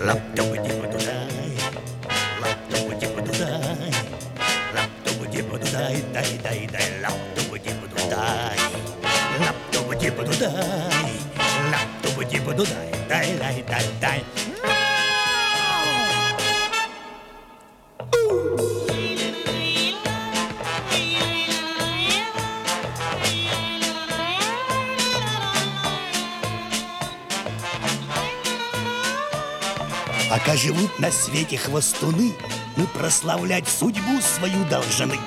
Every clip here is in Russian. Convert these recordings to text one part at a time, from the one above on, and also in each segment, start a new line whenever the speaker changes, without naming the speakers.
Лап-топа-типа-дудай, лап-топа-типа-дудай, лап-топа-типа-дудай, дай-дай-дай, лап-топа-типа-дудай, лап-топа-типа-дудай, лап-топа-типа-дудай, дай-дай-дай-дай. Пока живут на свете хвостуны, мы прославлять судьбу свою должны.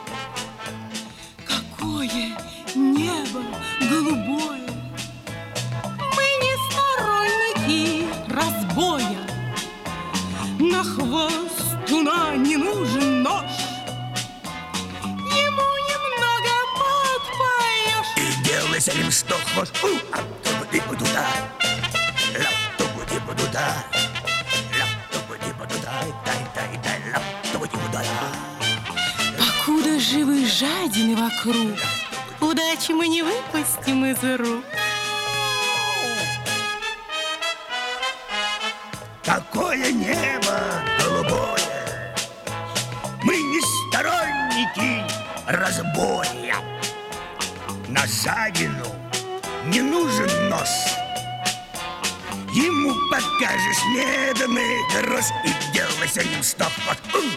Какое небо голубое! Мы не сторонники разбоя. На хвостуна не нужен нож. Ему немного подпоешь.
И делай с ним что хочешь. Ап-топа-типа-туда, лап-топа-типа-туда, дай-дай-дай, лап-топа-типа-да.
Покуда живы жадины вокруг, удачи мы не выпустим из рук.
Какое небо голубое! Мы не сторонники разбоя. На жадину не нужен нож. Ему покажешь медный грош и делай с ним что хочешь.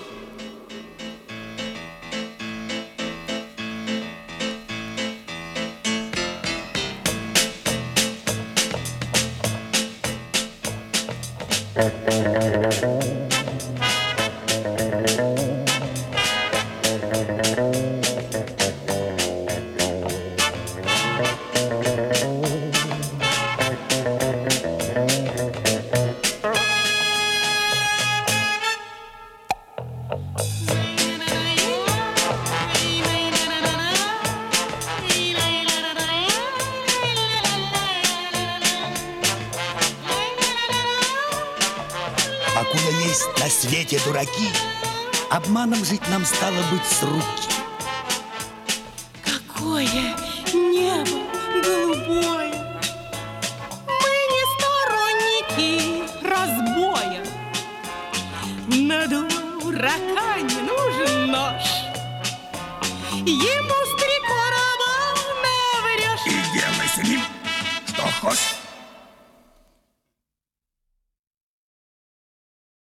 Покуда есть на свете дураки, обманом жить нам стало быть с руки.
Какое небо голубое! Мы не сторонники разбоя. На дурака не нужен нож. Ему с 3 короба наврешь.
И делай с ним что хочешь.